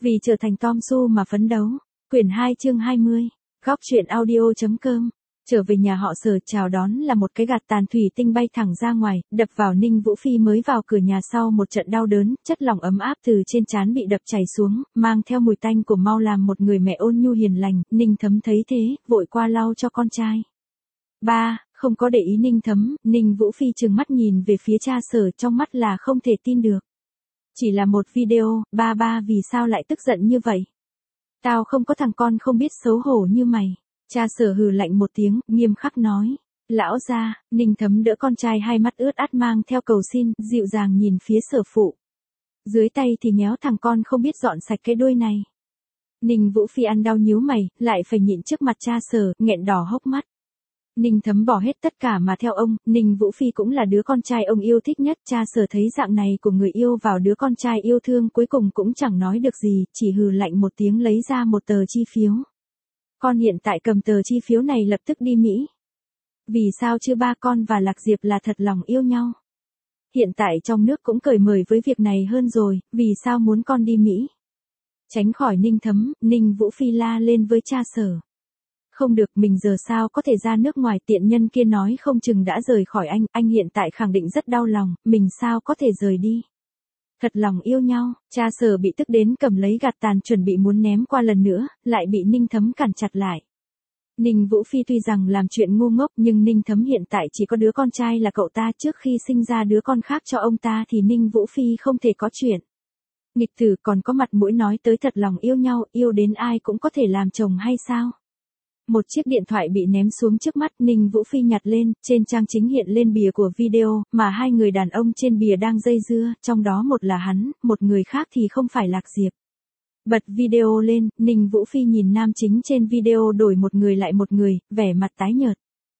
Vì trở thành Tom Su mà phấn đấu. Quyển 2 chương 20. Góc truyện audio.com. Trở về nhà họ Sở, chào đón là một cái gạt tàn thủy tinh bay thẳng ra ngoài, đập vào Ninh Vũ Phi mới vào cửa nhà sau một trận đau đớn, chất lỏng ấm áp từ trên trán bị đập chảy xuống, mang theo mùi tanh của mau làm một người mẹ ôn nhu hiền lành. Ninh Thấm thấy thế, vội qua lau cho con trai. Ba, không có để ý Ninh Thấm, Ninh Vũ Phi trừng mắt nhìn về phía cha Sở, trong mắt là không thể tin được. Chỉ là một video, ba vì sao lại tức giận như vậy? Tao không có thằng con không biết xấu hổ như mày. Cha Sở hừ lạnh một tiếng, nghiêm khắc nói. Lão gia, Ninh Thấm đỡ con trai, hai mắt ướt át mang theo cầu xin, dịu dàng nhìn phía Sở phụ. Dưới tay thì nhéo thằng con không biết dọn sạch cái đuôi này. Ninh Vũ Phi ăn đau nhíu mày, lại phải nhịn trước mặt cha Sở, nghẹn đỏ hốc mắt. Ninh Thấm bỏ hết tất cả mà theo ông, Ninh Vũ Phi cũng là đứa con trai ông yêu thích nhất. Cha Sở thấy dạng này của người yêu vào đứa con trai yêu thương cuối cùng cũng chẳng nói được gì, chỉ hừ lạnh một tiếng lấy ra một tờ chi phiếu. Con hiện tại cầm tờ chi phiếu này lập tức đi Mỹ. Vì sao chứ ba con và Lạc Diệp là thật lòng yêu nhau? Hiện tại trong nước cũng cởi mời với việc này hơn rồi, vì sao muốn con đi Mỹ? Tránh khỏi Ninh Thấm, Ninh Vũ Phi la lên với cha Sở. Không được, mình giờ sao có thể ra nước ngoài, tiện nhân kia nói không chừng đã rời khỏi anh hiện tại khẳng định rất đau lòng, mình sao có thể rời đi. Thật lòng yêu nhau, cha Sở bị tức đến cầm lấy gạt tàn chuẩn bị muốn ném qua lần nữa, lại bị Ninh Thấm cản chặt lại. Ninh Vũ Phi tuy rằng làm chuyện ngu ngốc nhưng Ninh Thấm hiện tại chỉ có đứa con trai là cậu ta, trước khi sinh ra đứa con khác cho ông ta thì Ninh Vũ Phi không thể có chuyện. Nghịch tử còn có mặt mũi nói tới thật lòng yêu nhau, yêu đến ai cũng có thể làm chồng hay sao? Một chiếc điện thoại bị ném xuống trước mắt, Ninh Vũ Phi nhặt lên, trên trang chính hiện lên bìa của video, mà hai người đàn ông trên bìa đang dây dưa, trong đó một là hắn, một người khác thì không phải Lạc Diệp. Bật video lên, Ninh Vũ Phi nhìn nam chính trên video đổi một người lại một người, vẻ mặt tái nhợt.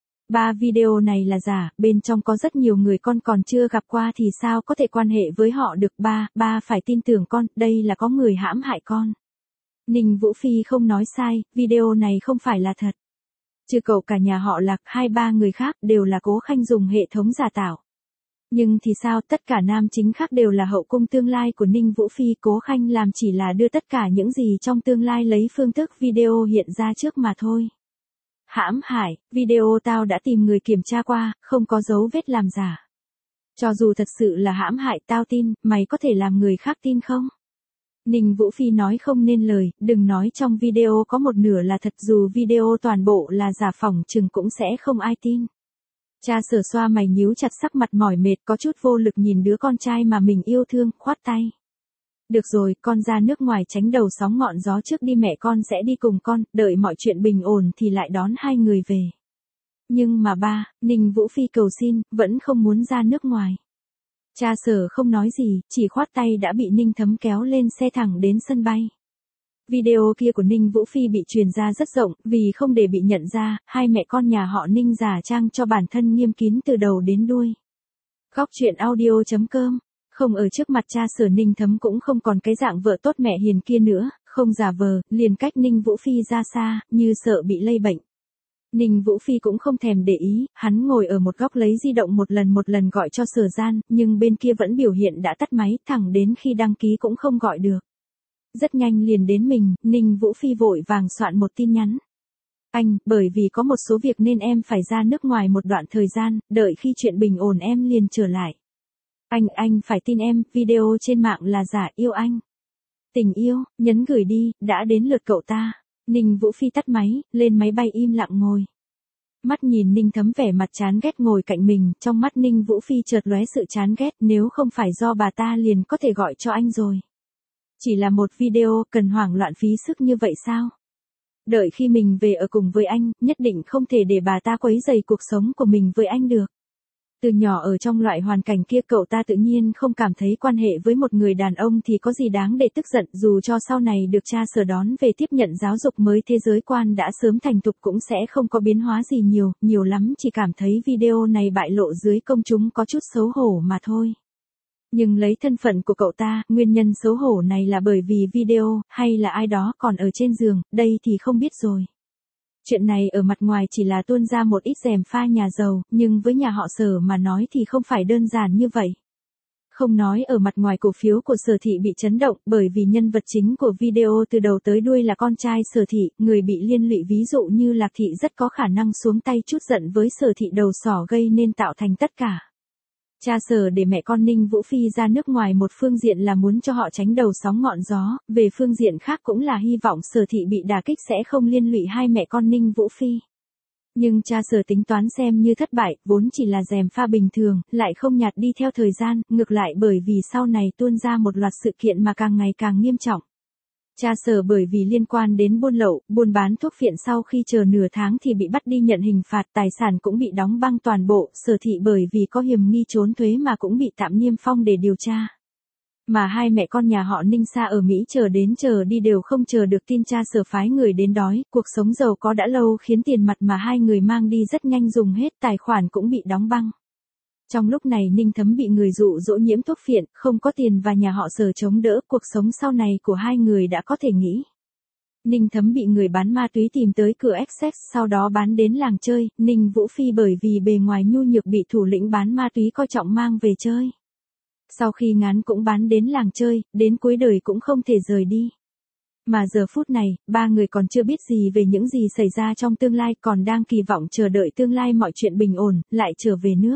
Ba video này là giả, bên trong có rất nhiều người con còn chưa gặp qua thì sao có thể quan hệ với họ được. Ba phải tin tưởng con, đây là có người hãm hại con. Ninh Vũ Phi không nói sai, video này không phải là thật. Trừ cậu cả nhà họ Lạc, 2-3 người khác đều là Cố Khanh dùng hệ thống giả tạo. Nhưng thì sao, tất cả nam chính khác đều là hậu cung tương lai của Ninh Vũ Phi, Cố Khanh làm chỉ là đưa tất cả những gì trong tương lai lấy phương thức video hiện ra trước mà thôi. Hãm hại, video tao đã tìm người kiểm tra qua, không có dấu vết làm giả. Cho dù thật sự là hãm hại tao tin, mày có thể làm người khác tin không? Ninh Vũ Phi nói không nên lời, đừng nói trong video có một nửa là thật, dù video toàn bộ là giả phỏng chừng cũng sẽ không ai tin. Cha Sở xoa mày nhíu chặt, sắc mặt mỏi mệt, có chút vô lực nhìn đứa con trai mà mình yêu thương, khoát tay. Được rồi, con ra nước ngoài tránh đầu sóng ngọn gió trước đi, mẹ con sẽ đi cùng con, đợi mọi chuyện bình ổn thì lại đón hai người về. Nhưng mà ba, Ninh Vũ Phi cầu xin, vẫn không muốn ra nước ngoài. Cha Sở không nói gì, chỉ khoát tay đã bị Ninh Thấm kéo lên xe thẳng đến sân bay. Video kia của Ninh Vũ Phi bị truyền ra rất rộng, vì không để bị nhận ra, hai mẹ con nhà họ Ninh giả trang cho bản thân nghiêm kín từ đầu đến đuôi. Góc truyện audio.com. Không ở trước mặt cha Sở, Ninh Thấm cũng không còn cái dạng vợ tốt mẹ hiền kia nữa, không giả vờ, liền cách Ninh Vũ Phi ra xa, như sợ bị lây bệnh. Ninh Vũ Phi cũng không thèm để ý, hắn ngồi ở một góc lấy di động một lần gọi cho Sở Gian, nhưng bên kia vẫn biểu hiện đã tắt máy, thẳng đến khi đăng ký cũng không gọi được. Rất nhanh liền đến mình, Ninh Vũ Phi vội vàng soạn một tin nhắn. Anh, bởi vì có một số việc nên em phải ra nước ngoài một đoạn thời gian, đợi khi chuyện bình ổn em liền trở lại. Anh phải tin em, video trên mạng là giả, yêu anh. Tình yêu, nhấn gửi đi, đã đến lượt cậu ta. Ninh Vũ Phi tắt máy, lên máy bay im lặng ngồi. Mắt nhìn Ninh Thấm vẻ mặt chán ghét ngồi cạnh mình, trong mắt Ninh Vũ Phi chợt lóe sự chán ghét, nếu không phải do bà ta liền có thể gọi cho anh rồi. Chỉ là một video, cần hoảng loạn phí sức như vậy sao? Đợi khi mình về ở cùng với anh, nhất định không thể để bà ta quấy rầy cuộc sống của mình với anh được. Từ nhỏ ở trong loại hoàn cảnh kia, cậu ta tự nhiên không cảm thấy quan hệ với một người đàn ông thì có gì đáng để tức giận, dù cho sau này được cha Sở đón về tiếp nhận giáo dục mới, thế giới quan đã sớm thành thục cũng sẽ không có biến hóa gì nhiều lắm chỉ cảm thấy video này bại lộ dưới công chúng có chút xấu hổ mà thôi. Nhưng lấy thân phận của cậu ta, nguyên nhân xấu hổ này là bởi vì video, hay là ai đó còn ở trên giường, đây thì không biết rồi. Chuyện này ở mặt ngoài chỉ là tuôn ra một ít gièm pha nhà giàu, nhưng với nhà họ Sở mà nói thì không phải đơn giản như vậy. không nói ở mặt ngoài cổ phiếu của Sở Thị bị chấn động bởi vì nhân vật chính của video từ đầu tới đuôi là con trai Sở Thị, người bị liên lụy ví dụ như Lạc Thị rất có khả năng xuống tay chút giận với Sở Thị đầu sỏ gây nên tạo thành tất cả. Cha Sở để mẹ con Ninh Vũ Phi ra nước ngoài một phương diện là muốn cho họ tránh đầu sóng ngọn gió, về phương diện khác cũng là hy vọng Sở Thị bị đả kích sẽ không liên lụy hai mẹ con Ninh Vũ Phi. Nhưng cha Sở tính toán xem như thất bại, vốn chỉ là gièm pha bình thường, lại không nhạt đi theo thời gian, ngược lại bởi vì sau này tuôn ra một loạt sự kiện mà càng ngày càng nghiêm trọng. Cha Sở bởi vì liên quan đến buôn lậu, buôn bán thuốc phiện sau khi chờ nửa tháng thì bị bắt đi nhận hình phạt, tài sản cũng bị đóng băng toàn bộ, Sở Thị bởi vì có hiểm nghi trốn thuế mà cũng bị tạm niêm phong để điều tra. Mà hai mẹ con nhà họ Ninh xa ở Mỹ chờ đến chờ đi đều không chờ được tin cha Sở phái người đến đói, cuộc sống giàu có đã lâu khiến tiền mặt mà hai người mang đi rất nhanh dùng hết, tài khoản cũng bị đóng băng. Trong lúc này Ninh Thấm bị người dụ dỗ nhiễm thuốc phiện, không có tiền và nhà họ Sở chống đỡ, cuộc sống sau này của hai người đã có thể nghĩ. Ninh Thấm bị người bán ma túy tìm tới cửa Essex, sau đó bán đến làng chơi, Ninh Vũ Phi bởi vì bề ngoài nhu nhược bị thủ lĩnh bán ma túy coi trọng mang về chơi. Sau khi ngán cũng bán đến làng chơi, đến cuối đời cũng không thể rời đi. Mà giờ phút này, ba người còn chưa biết gì về những gì xảy ra trong tương lai, còn đang kỳ vọng chờ đợi tương lai mọi chuyện bình ổn, lại trở về nước.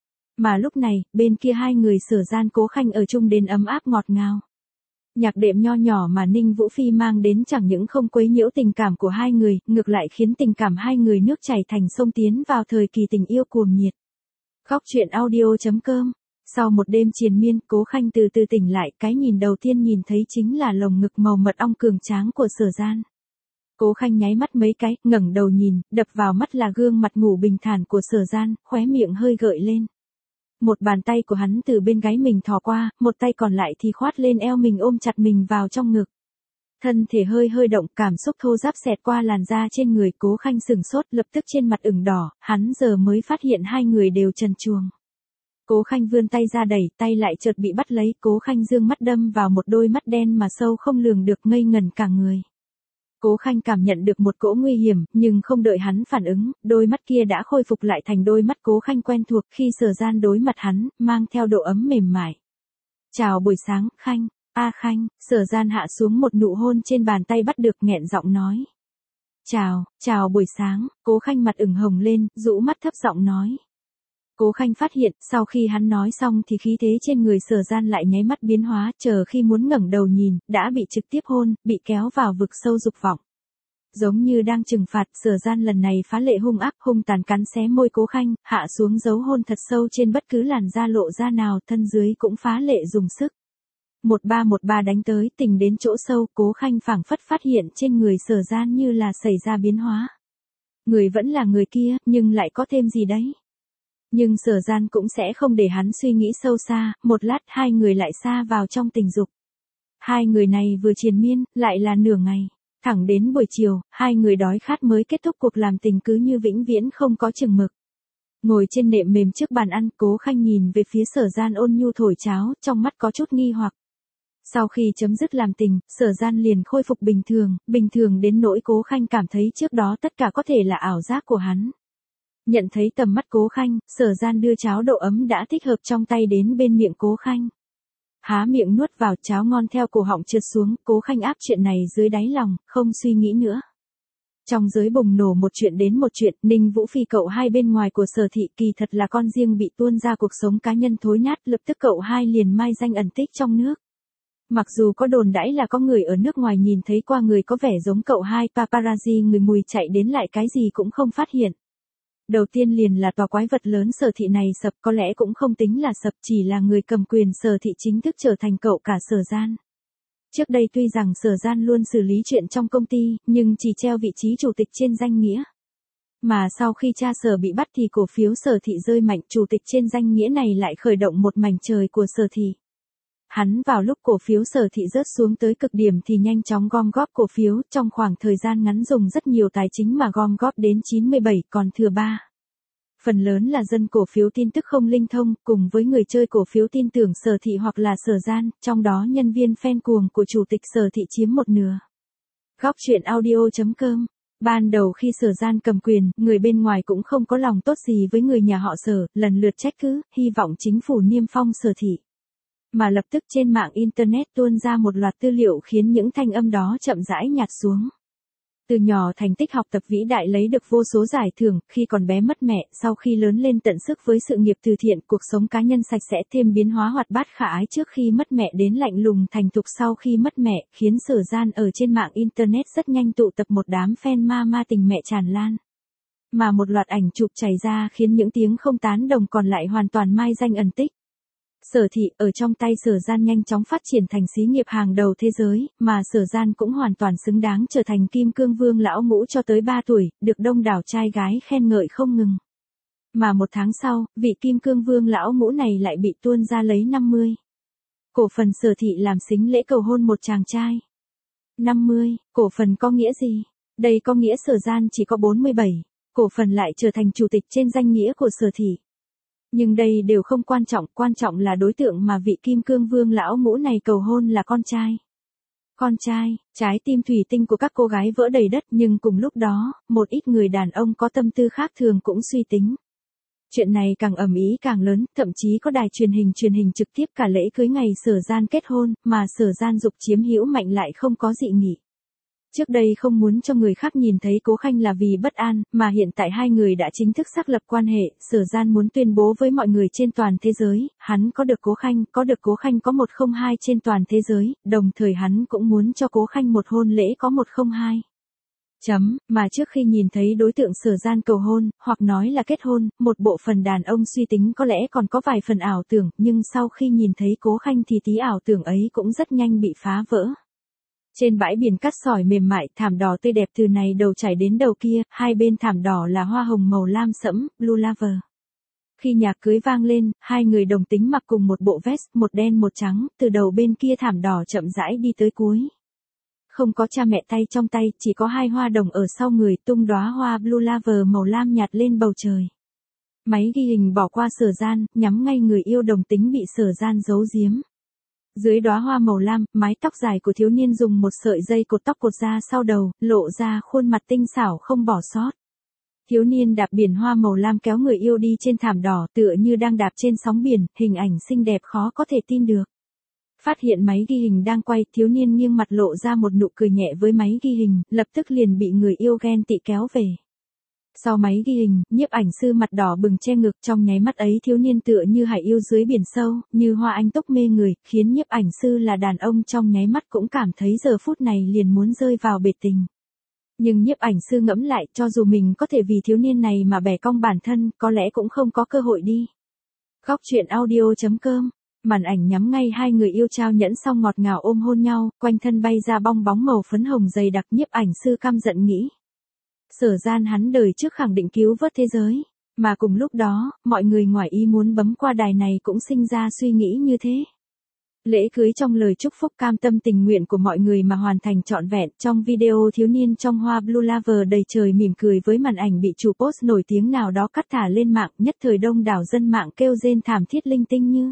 Mà lúc này, bên kia hai người Sở Gian Cố Khanh ở chung đến ấm áp ngọt ngào. Nhạc đệm nho nhỏ mà Ninh Vũ Phi mang đến chẳng những không quấy nhiễu tình cảm của hai người, ngược lại khiến tình cảm hai người nước chảy thành sông tiến vào thời kỳ tình yêu cuồng nhiệt. Góc truyện audio.com. Sau một đêm triền miên, Cố Khanh từ từ tỉnh lại, cái nhìn đầu tiên nhìn thấy chính là lồng ngực màu mật ong cường tráng của Sở Gian. Cố Khanh nháy mắt mấy cái, ngẩng đầu nhìn, đập vào mắt là gương mặt ngủ bình thản của Sở Gian, khóe miệng hơi gợi lên. Một bàn tay của hắn từ bên gáy mình thò qua, một tay còn lại thì khoát lên eo mình ôm chặt mình vào trong ngực. Thân thể hơi hơi động, cảm xúc thô ráp xẹt qua làn da trên người, Cố Khanh sừng sốt, lập tức trên mặt ửng đỏ, hắn giờ mới phát hiện hai người đều trần truồng. Cố Khanh vươn tay ra đẩy, tay lại chợt bị bắt lấy, Cố Khanh dương mắt đâm vào một đôi mắt đen mà sâu không lường được, ngây ngẩn cả người. Cố Khanh cảm nhận được một cỗ nguy hiểm, nhưng không đợi hắn phản ứng, đôi mắt kia đã khôi phục lại thành đôi mắt Cố Khanh quen thuộc khi Sở Gian đối mặt hắn, mang theo độ ấm mềm mại. Chào buổi sáng, Khanh, Khanh, Sở Gian hạ xuống một nụ hôn trên bàn tay bắt được, nghẹn giọng nói. Chào buổi sáng, Cố Khanh mặt ửng hồng lên, rũ mắt thấp giọng nói. Cố Khanh phát hiện, sau khi hắn nói xong thì khí thế trên người Sở Gian lại nháy mắt biến hóa, chờ khi muốn ngẩng đầu nhìn, đã bị trực tiếp hôn, bị kéo vào vực sâu dục vọng. Giống như đang trừng phạt, Sở Gian lần này phá lệ hung ác, hung tàn cắn xé môi Cố Khanh, hạ xuống dấu hôn thật sâu trên bất cứ làn da lộ ra nào, thân dưới cũng phá lệ dùng sức. 1313 đánh tới, tình đến chỗ sâu, Cố Khanh phảng phất phát hiện trên người Sở Gian như là xảy ra biến hóa. Người vẫn là người kia, nhưng lại có thêm gì đấy. Nhưng Sở Gian cũng sẽ không để hắn suy nghĩ sâu xa, một lát hai người lại xa vào trong tình dục. Hai người này vừa triền miên, lại là nửa ngày. Thẳng đến buổi chiều, hai người đói khát mới kết thúc cuộc làm tình cứ như vĩnh viễn không có chừng mực. Ngồi trên nệm mềm trước bàn ăn, Cố Khanh nhìn về phía Sở Gian ôn nhu thổi cháo, trong mắt có chút nghi hoặc. Sau khi chấm dứt làm tình, Sở Gian liền khôi phục bình thường đến nỗi Cố Khanh cảm thấy trước đó tất cả có thể là ảo giác của hắn. Nhận thấy tầm mắt Cố Khanh, Sở Gian đưa cháo độ ấm đã thích hợp trong tay đến bên miệng Cố Khanh. Há miệng nuốt vào, cháo ngon theo cổ họng trượt xuống, Cố Khanh áp chuyện này dưới đáy lòng, không suy nghĩ nữa. Trong giới bùng nổ một chuyện đến một chuyện, Ninh Vũ Phi cậu hai bên ngoài của Sở Thị kỳ thật là con riêng bị tuôn ra cuộc sống cá nhân thối nát, lập tức cậu hai liền mai danh ẩn tích trong nước. Mặc dù có đồn đãi là có người ở nước ngoài nhìn thấy qua người có vẻ giống cậu hai, paparazzi người mùi chạy đến lại cái gì cũng không phát hiện. Đầu tiên liền là tòa quái vật lớn Sở Thị này sập, có lẽ cũng không tính là sập, chỉ là người cầm quyền Sở Thị chính thức trở thành cậu cả Sở Gian. Trước đây tuy rằng Sở Gian luôn xử lý chuyện trong công ty, nhưng chỉ treo vị trí chủ tịch trên danh nghĩa. Mà sau khi cha Sở bị bắt thì cổ phiếu Sở Thị rơi mạnh, chủ tịch trên danh nghĩa này lại khởi động một mảnh trời của Sở Thị. Hắn vào lúc cổ phiếu Sở Thị rớt xuống tới cực điểm thì nhanh chóng gom góp cổ phiếu, trong khoảng thời gian ngắn dùng rất nhiều tài chính mà gom góp đến 97, còn thừa 3. Phần lớn là dân cổ phiếu tin tức không linh thông, cùng với người chơi cổ phiếu tin tưởng Sở Thị hoặc là Sở Gian, trong đó nhân viên fan cuồng của chủ tịch Sở Thị chiếm một nửa. Góc truyện audio.com. Ban đầu khi Sở Gian cầm quyền, người bên ngoài cũng không có lòng tốt gì với người nhà họ Sở, lần lượt trách cứ, hy vọng chính phủ niêm phong Sở Thị. Mà lập tức trên mạng Internet tuôn ra một loạt tư liệu khiến những thanh âm đó chậm rãi nhạt xuống. Từ nhỏ thành tích học tập vĩ đại lấy được vô số giải thưởng, khi còn bé mất mẹ, sau khi lớn lên tận sức với sự nghiệp từ thiện, cuộc sống cá nhân sạch sẽ thêm biến hóa hoạt bát khả ái trước khi mất mẹ đến lạnh lùng thành thục sau khi mất mẹ, khiến Sở Gian ở trên mạng Internet rất nhanh tụ tập một đám fan ma tình mẹ tràn lan. Mà một loạt ảnh chụp chảy ra khiến những tiếng không tán đồng còn lại hoàn toàn mai danh ẩn tích. Sở Thị ở trong tay Sở Gian nhanh chóng phát triển thành xí nghiệp hàng đầu thế giới, mà Sở Gian cũng hoàn toàn xứng đáng trở thành Kim Cương Vương lão ngũ cho tới 3 tuổi, được đông đảo trai gái khen ngợi không ngừng. Mà một tháng sau, vị Kim Cương Vương lão ngũ này lại bị tuôn ra lấy 50 cổ phần Sở Thị làm sính lễ cầu hôn một chàng trai. 50 cổ phần có nghĩa gì? Đây có nghĩa Sở Gian chỉ có 47 cổ phần lại trở thành chủ tịch trên danh nghĩa của Sở Thị. Nhưng đây đều không quan trọng là đối tượng mà vị Kim Cương Vương lão ngũ này cầu hôn là con trai. Con trai, trái tim thủy tinh của các cô gái vỡ đầy đất, nhưng cùng lúc đó, một ít người đàn ông có tâm tư khác thường cũng suy tính. Chuyện này càng ầm ĩ càng lớn, thậm chí có đài truyền hình trực tiếp cả lễ cưới ngày Sở Gian kết hôn, mà Sở Gian dục chiếm hữu mạnh lại không có dị nghị. Trước đây không muốn cho người khác nhìn thấy Cố Khanh là vì bất an, mà hiện tại hai người đã chính thức xác lập quan hệ, Sở Gian muốn tuyên bố với mọi người trên toàn thế giới, hắn có được Cố Khanh có 102 trên toàn thế giới, đồng thời hắn cũng muốn cho Cố Khanh một hôn lễ có 102. Mà trước khi nhìn thấy đối tượng Sở Gian cầu hôn, hoặc nói là kết hôn, một bộ phận đàn ông suy tính có lẽ còn có vài phần ảo tưởng, nhưng sau khi nhìn thấy Cố Khanh thì tí ảo tưởng ấy cũng rất nhanh bị phá vỡ. Trên bãi biển cát sỏi mềm mại, thảm đỏ tươi đẹp từ này đầu chảy đến đầu kia, hai bên thảm đỏ là hoa hồng màu lam sẫm, blue lover. Khi nhạc cưới vang lên, hai người đồng tính mặc cùng một bộ vest, một đen một trắng, từ đầu bên kia thảm đỏ chậm rãi đi tới cuối. Không có cha mẹ tay trong tay, chỉ có hai hoa đồng ở sau người, tung đóa hoa blue lover màu lam nhạt lên bầu trời. Máy ghi hình bỏ qua Sở Gian, nhắm ngay người yêu đồng tính bị Sở Gian giấu giếm. Dưới đóa hoa màu lam, mái tóc dài của thiếu niên dùng một sợi dây cột tóc cột ra sau đầu, lộ ra khuôn mặt tinh xảo không bỏ sót. Thiếu niên đạp biển hoa màu lam kéo người yêu đi trên thảm đỏ tựa như đang đạp trên sóng biển, hình ảnh xinh đẹp khó có thể tin được. Phát hiện máy ghi hình đang quay, thiếu niên nghiêng mặt lộ ra một nụ cười nhẹ với máy ghi hình, lập tức liền bị người yêu ghen tị kéo về. Sau máy ghi hình, nhiếp ảnh sư mặt đỏ bừng che ngực, trong nháy mắt ấy thiếu niên tựa như hải yêu dưới biển sâu, như hoa anh túc mê người, khiến nhiếp ảnh sư là đàn ông trong nháy mắt cũng cảm thấy giờ phút này liền muốn rơi vào bể tình. Nhưng nhiếp ảnh sư ngẫm lại, cho dù mình có thể vì thiếu niên này mà bẻ cong bản thân, có lẽ cũng không có cơ hội đi. Góc truyện audio.com. Màn ảnh nhắm ngay hai người yêu trao nhẫn xong ngọt ngào ôm hôn nhau, quanh thân bay ra bong bóng màu phấn hồng dày đặc, nhiếp ảnh sư căm giận nghĩ. Sở Gian hắn đời trước khẳng định cứu vớt thế giới, mà cùng lúc đó, mọi người ngoài ý muốn bấm qua đài này cũng sinh ra suy nghĩ như thế. Lễ cưới trong lời chúc phúc cam tâm tình nguyện của mọi người mà hoàn thành trọn vẹn, trong video thiếu niên trong hoa blue lover đầy trời mỉm cười với màn ảnh bị chủ post nổi tiếng nào đó cắt thả lên mạng, nhất thời đông đảo dân mạng kêu rên thảm thiết linh tinh như: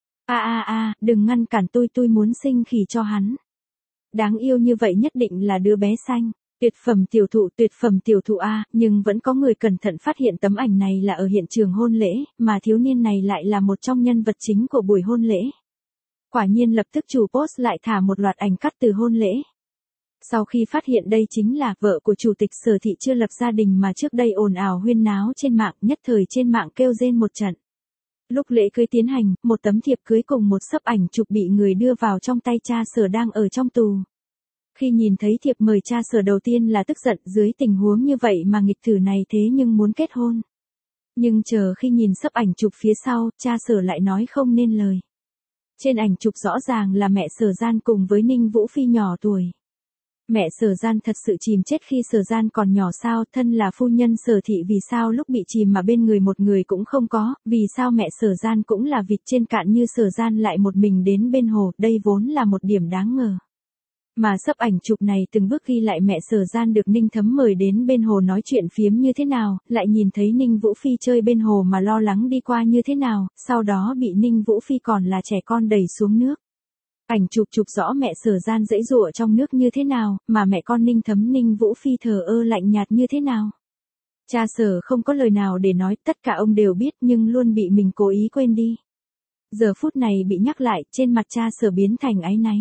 đừng ngăn cản tôi muốn sinh khỉ cho hắn. Đáng yêu như vậy nhất định là đứa bé xanh. Tuyệt phẩm tiểu thụ a, nhưng vẫn có người cẩn thận phát hiện tấm ảnh này là ở hiện trường hôn lễ, mà thiếu niên này lại là một trong nhân vật chính của buổi hôn lễ. Quả nhiên lập tức chủ post lại thả một loạt ảnh cắt từ hôn lễ. Sau khi phát hiện đây chính là vợ của chủ tịch Sở Thị chưa lập gia đình mà trước đây ồn ào huyên náo trên mạng, nhất thời trên mạng kêu rên một trận. Lúc lễ cưới tiến hành, một tấm thiệp cưới cùng một xấp ảnh chụp bị người đưa vào trong tay cha Sở đang ở trong tù. Khi nhìn thấy thiệp mời cha Sở đầu tiên là tức giận, dưới tình huống như vậy mà nghịch thử này thế nhưng muốn kết hôn. Nhưng chờ khi nhìn xấp ảnh chụp phía sau, cha Sở lại nói không nên lời. Trên ảnh chụp rõ ràng là mẹ Sở Gian cùng với Ninh Vũ Phi nhỏ tuổi. Mẹ Sở Gian thật sự chìm chết khi Sở Gian còn nhỏ sao, thân là phu nhân Sở Thị vì sao lúc bị chìm mà bên người một người cũng không có, vì sao mẹ Sở Gian cũng là vịt trên cạn như Sở Gian lại một mình đến bên hồ, đây vốn là một điểm đáng ngờ. Mà xấp ảnh chụp này từng bước ghi lại mẹ Sở Gian được Ninh Thấm mời đến bên hồ nói chuyện phiếm như thế nào, lại nhìn thấy Ninh Vũ Phi chơi bên hồ mà lo lắng đi qua như thế nào, sau đó bị Ninh Vũ Phi còn là trẻ con đẩy xuống nước. Ảnh chụp rõ mẹ Sở Gian giãy giụa trong nước như thế nào, mà mẹ con Ninh Thấm Ninh Vũ Phi thờ ơ lạnh nhạt như thế nào. Cha Sở không có lời nào để nói, tất cả ông đều biết nhưng luôn bị mình cố ý quên đi. Giờ phút này bị nhắc lại, trên mặt cha Sở biến thành áy náy.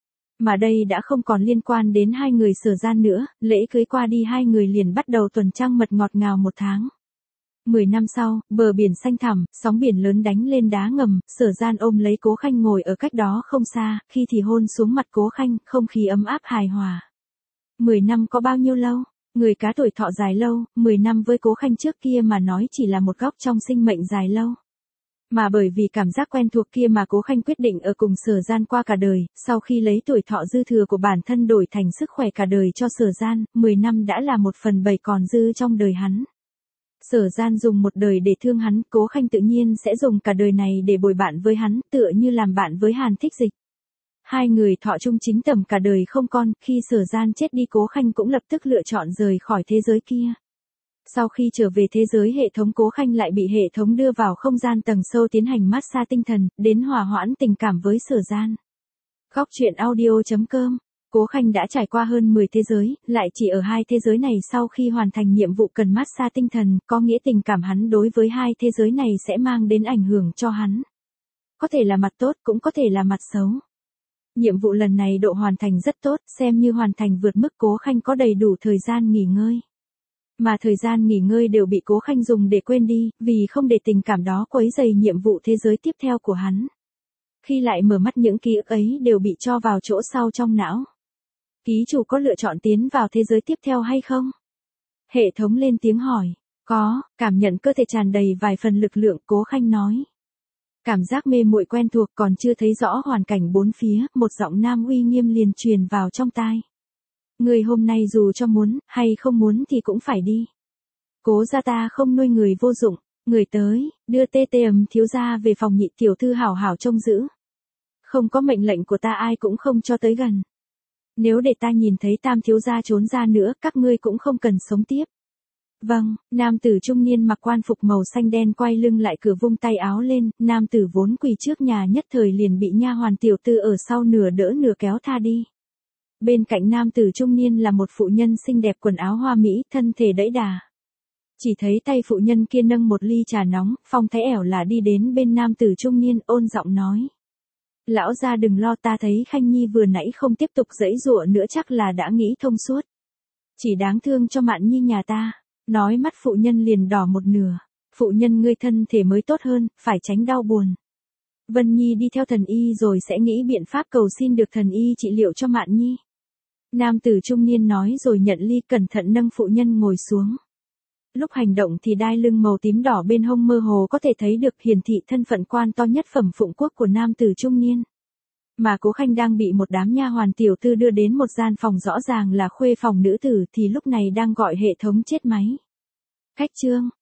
Mà đây đã không còn liên quan đến hai người Sở Gian nữa, lễ cưới qua đi hai người liền bắt đầu tuần trăng mật ngọt ngào 1 tháng. 10 năm sau, bờ biển xanh thẳm, sóng biển lớn đánh lên đá ngầm, Sở Gian ôm lấy Cố Khanh ngồi ở cách đó không xa, khi thì hôn xuống mặt Cố Khanh, không khí ấm áp hài hòa. 10 năm có bao nhiêu lâu? Người cá tuổi thọ dài lâu, 10 năm với Cố Khanh trước kia mà nói chỉ là một góc trong sinh mệnh dài lâu. Mà bởi vì cảm giác quen thuộc kia mà Cố Khanh quyết định ở cùng Sở Gian qua cả đời, sau khi lấy tuổi thọ dư thừa của bản thân đổi thành sức khỏe cả đời cho Sở Gian, 10 năm đã là 1/7 còn dư trong đời hắn. Sở Gian dùng một đời để thương hắn, Cố Khanh tự nhiên sẽ dùng cả đời này để bồi bạn với hắn, tựa như làm bạn với Hàn Thích Dịch. Hai người thọ chung chính tầm cả đời không con, khi Sở Gian chết đi Cố Khanh cũng lập tức lựa chọn rời khỏi thế giới kia. Sau khi trở về thế giới hệ thống, Cố Khanh lại bị hệ thống đưa vào không gian tầng sâu tiến hành massage tinh thần, đến hòa hoãn tình cảm với Sở Gian. Góc truyện audio.com. Cố Khanh đã trải qua hơn 10 thế giới, lại chỉ ở 2 thế giới này sau khi hoàn thành nhiệm vụ cần massage tinh thần, có nghĩa tình cảm hắn đối với 2 thế giới này sẽ mang đến ảnh hưởng cho hắn. Có thể là mặt tốt, cũng có thể là mặt xấu. Nhiệm vụ lần này độ hoàn thành rất tốt, xem như hoàn thành vượt mức, Cố Khanh có đầy đủ thời gian nghỉ ngơi. Mà thời gian nghỉ ngơi đều bị Cố Khanh dùng để quên đi, vì không để tình cảm đó quấy rầy nhiệm vụ thế giới tiếp theo của hắn. Khi lại mở mắt những ký ức ấy đều bị cho vào chỗ sau trong não. Ký chủ có lựa chọn tiến vào thế giới tiếp theo hay không? Hệ thống lên tiếng hỏi. Có, cảm nhận cơ thể tràn đầy vài phần lực lượng, Cố Khanh nói. Cảm giác mê muội quen thuộc, còn chưa thấy rõ hoàn cảnh bốn phía, một giọng nam uy nghiêm liền truyền vào trong tai. Người hôm nay dù cho muốn, hay không muốn thì cũng phải đi. Cố gia ta không nuôi người vô dụng, người tới, đưa thiếu gia về phòng nhị tiểu thư hảo hảo trông giữ. Không có mệnh lệnh của ta ai cũng không cho tới gần. Nếu để ta nhìn thấy Tam thiếu gia trốn ra nữa, các ngươi cũng không cần sống tiếp. Vâng, nam tử trung niên mặc quan phục màu xanh đen quay lưng lại cửa vung tay áo lên, nam tử vốn quỳ trước nhà nhất thời liền bị nha hoàn tiểu tư ở sau nửa đỡ nửa kéo tha đi. Bên cạnh nam tử trung niên là một phụ nhân xinh đẹp quần áo hoa mỹ, thân thể đẫy đà. Chỉ thấy tay phụ nhân kia nâng một ly trà nóng, phong thái ẻo là đi đến bên nam tử trung niên ôn giọng nói. Lão gia đừng lo, ta thấy Khanh Nhi vừa nãy không tiếp tục giãy giụa nữa chắc là đã nghĩ thông suốt. Chỉ đáng thương cho Mạn Nhi nhà ta. Nói mắt phụ nhân liền đỏ một nửa. Phụ nhân ngươi thân thể mới tốt hơn, phải tránh đau buồn. Vân Nhi đi theo thần y rồi sẽ nghĩ biện pháp cầu xin được thần y trị liệu cho Mạn Nhi. Nam tử trung niên nói rồi nhận ly, cẩn thận nâng phụ nhân ngồi xuống. Lúc hành động thì đai lưng màu tím đỏ bên hông mơ hồ có thể thấy được, hiển thị thân phận quan to nhất phẩm phụng quốc của nam tử trung niên. Mà Cố Khanh đang bị một đám nha hoàn tiểu tư đưa đến một gian phòng rõ ràng là khuê phòng nữ tử thì lúc này đang gọi hệ thống chết máy. Khách trương,